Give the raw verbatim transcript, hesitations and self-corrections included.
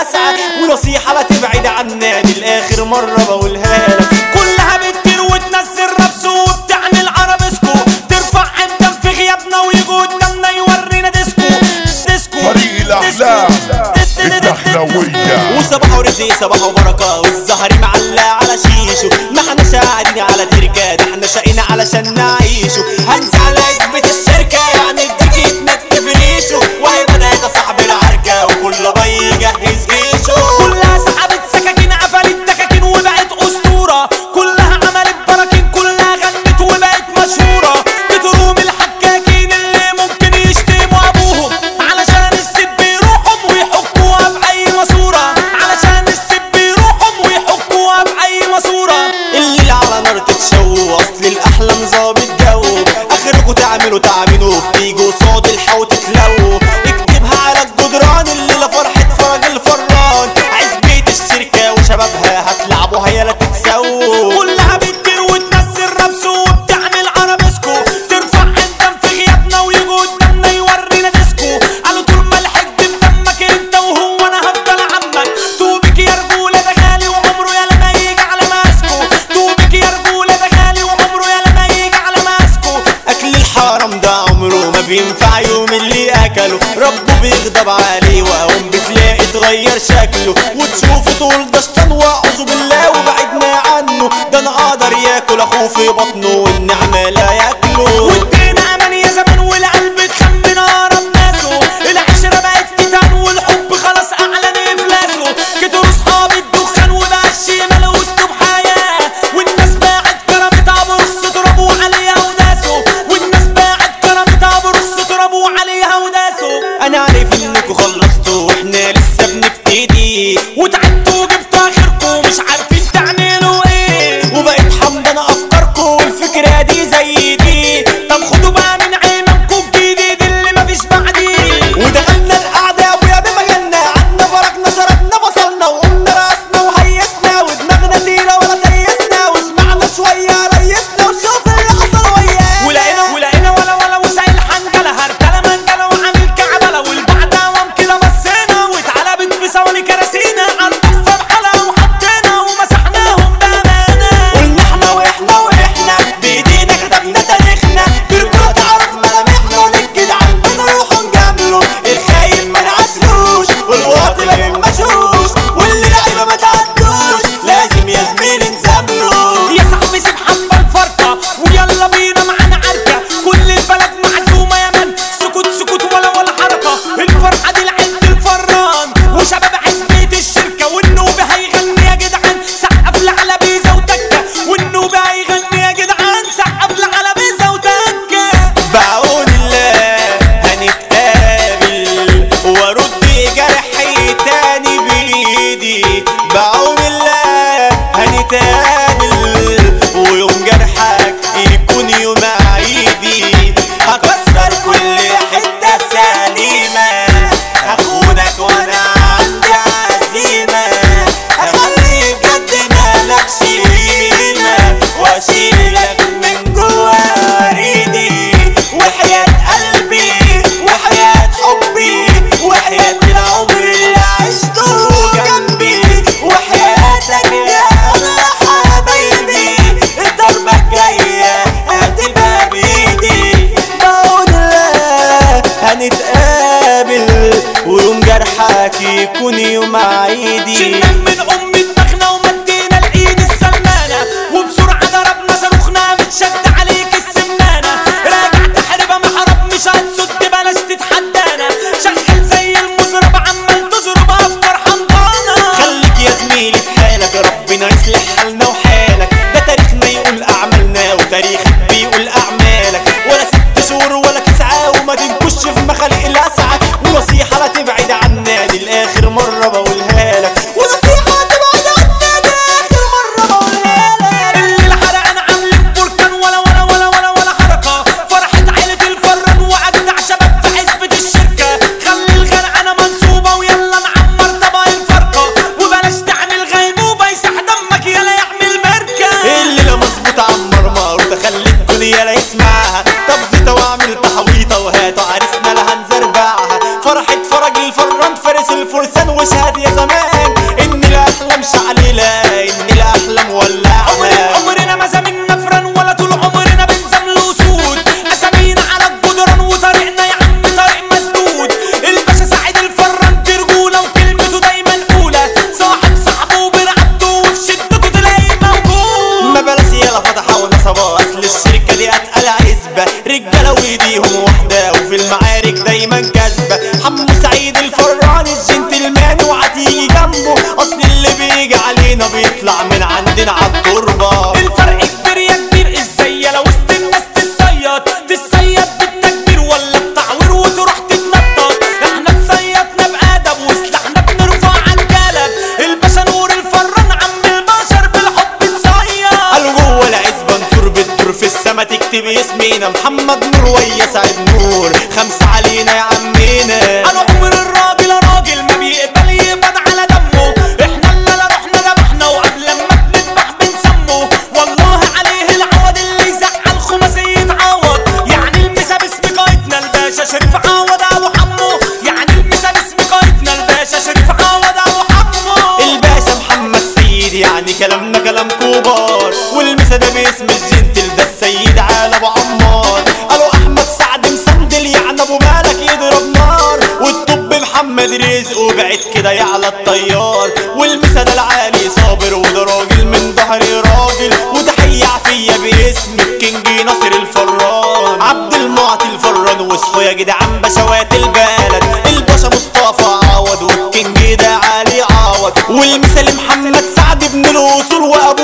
لاسعة، ونصيحة لا تبعد عنا دي الاخر مرة بقولها لك. كلها بتطير وتنزل ربسه وبتعمل عربسكو، ترفع عمدان في غيابنا ويجي قدامنا يورينا ديسكو ديسكو فريق الاحلام الدخلوية. وصباح ورزق صباح وبركة والزهر معلق على شيشو، ما احناش قاعدين على تركة، ده احنا شقينا علشان نعيشو. هنسى على اثبت الشركة يعني الديك يتنك في ريشو، وهي بدأت صاحب العركة وكل باي يجهز جيشه. كلها سحبت سكاكين قفلت دكاكين وبقت اسطورة، كلها عملت براكين كلها غنت وبقت مشهورة. بتروم الحكاكين اللي ممكن يشتموا ابوهم علشان السب يروحهم ويحكوها بأي ماسورة، علشان السب يروحهم ويحكوها بأي ماسورة. الليل على نار تتشوه اصل الاحلام ظابط جو، اخركوا تعملوا تعملوا بتيجوا صاد الحو تتلو. اكتبها على الجدران الليلة فرحة فرج الفران، عزبة الشركة وشبابها هتلعبوا هيلا تتسووا. كلها بتطير وتنزل ربسه وبتعمل عربسكو، ترفع عمدان في غيابنا ويجي قدامنا يورينا ديسكو. قالوا طول ما الحج بدمك انت وهو انا هفضل عمك، توبك يا رجولة ده غالي وعمره يالا ما يجي على ماسكو، توبك يا رجولة ده غالي وعمره يالا ما يجي على ماسكو. اكل الحرام ده عمره ما بينفع يوم اللي اكله، ربه بيغضب عليه وقوم بتلاقي اتغير شكله، وتشوفه تقول ده شيطان واعوذ بالله وبعدنا عنه، ده انا اقدر ياكل اخوه في بطنه والنعمة لا ياكله. وادينا امان يا زمان والقلب اتخمن اقرب ناسه، العشرة بقت كتان والحب خلاص اعلن افلاسه. كتروا صحاب الدخان وبقى الشيمة له اسلوب حياة، والناس باعت كرامتها برخص ترابه عليها وداسه، والناس باعت كرامتها برخص ترابه عليها وداسه. انا عارف انكوا خلصتوا واحنا لسه بنبتدي، وتعبتوا وجبتوا اخركم مش عارفين تعملوا ايه، وبقت حمضانة افكاركم والفكرة دي زي دي. طب خدوا بقى من عينكم الجديد اللي مفيش بعديه، ودخلنا القعدة يا ابويا بمجالنا، قعدنا فرقنا شربنا فصلنا وقمنا راسنا وهيسنا، ودماغنا تقيلة ولا تيسنا، وسمعنا شوية ريسنا وشوف اللي حصل وياه. ولقينا ولقينا ولا ولا وسائل حنجلة هرتلة منجلة وعامل كعبلة، والبعد عوام كده بصينا واتقلبت في ثواني كراسينا، عالضفة بحلقة وحطينا ومسحناهم بأمانة. قلنا احنا واحنا واحنا بايدينا كتبنا تاريخنا، برجولة تعرف ملامحنا ونكد عندنا روحوا نجامله، الخاين ما نعسلوش والواطي ما ينمشوش، واللي لعيبة ما تعدوش لازم يا زميلي نزامله. يا صاحبي سيب حبة الفرقة ويلا بينا معانا عركة، كل البلد معزومة يا من سكوت سكوت ولا ولا حركة. الفرحة دي لعيلة الفران وشباب عزبة الشركة، والنوبي هيغني يا جدعان سقف لعلى بيزا وتكة، والنوبي هيغني يا جدعان سقف لعلى بيزا وتكة. بعون الله هنتقابل وارد جرحي تاني بايدي، بعون الله هنتقابل ويوم جرحك يكون يوم عيدي. هكسر كل حتة سليمة هاخدك وانا عندي عزيمة، هخلي بجد مالكش قيمة واشيلك من جوا وريدي، وحياة قلبي وحياة حبي وحياة العمر اللي عشته جنبي، وحياتك يا اغلى حبايبي، الضربة الجاية هتبقى بايدي. بعون الله هنتقابل ويوم جرحك يكون يوم عيدي. شلنا من ام دماغنا ومدينا الايد السمانة، وبسرعة ضربنا صاروخنا متشد عليك السمانة، راجع تحربة محرب مش هتسد بلاش تتحدانا، شغال زي المزرب عمال تزرب افكار حمضانة. خليك يا زميلي في حالك ربنا يصلح حالنا وحالك، ده تاريخنا يقول اعمالنا وتاريخك بيقول اعمالك، ولا ست شهور ولا تسعة وما تنكش في مخالق الاسعى. ونصيحة لا تبعد عنا دي الاخر مرة بقولها لك، ونصيحة لا تبعد عنا دي اخر مرة بقولها لك. الليلة حرقان عاملين بركان ولا ولا ولا ولا ولا حركة، فرحة عيلة الفران واجدع شباب في عزبة الشركة، خلي الغرقانة منصوبة ويلا نعمر طبق الفرقة، وبلاش تعمل غيبوبة يسح دمك يلا يعمل مركة. الليلة مظبوطة عمر ماروتة خلي الدنيا لا يسمعها، طب زيطة واعمل تحويطة وهاتوا عريسنا لها نزربعها، فرحة فرج الفران فارس الفرسان وشهد يا زمان. رجاله وايديهم واحده وفي المعارك دايما كسبه. حمو سعيد الفران الجنتلمان وهتيجي جنبه، اصل اللي بيجي علينا بيطلع من عندنا عالتربه. الفرق كبير يا كبير، ازاي لو وسط الناس تتصيد تتصيد بالتكبير ولا بتعوير وتروح تتنطط؟ احنا اتصيدنا بادب وسلاحنا بنرفع عالجلب. الباشا نور الفران عم البشر بالحب اتصيد. قالوا جوه العزبه نصور بتدور في السما تكتب اسمينا محمد نور ويا سعيد نور، خمسه علينا يا عمينا. انا عمر الراجل راجل ما بيقبل يقبض على دمه، احنا اللي لا رحنا ذبحنا وقبل ما بنذبح بنسمه. والله عليه العوض اللي يزعل خماسي يتعوض، يعني المسا باسم قايدنا الباشا شريف عوض ابو حمو، يعني المسا باسم قايدنا الباشا شريف عوض ابو حمو. الباشا محمد سيد يعني كلامنا كلام كبار، والمسا ده باسم الجنتل ده السيد على ابو عمار. قالوا احمد سعد مسندل يعني ابو مالك يضرب نار، والطب محمد رزق وبعد كده يعلى الطيار. والمسا ده العالي صابر وده راجل من ظهري راجل، وتحية عافية باسم الكينج ناصر الفران. عبد المعطي الفران وصحوا يا جدعان بشوات البلد، الباشا مصطفى عوض والكينج ده علي عوض. والمثال محمد سعد ابن الاصول وابو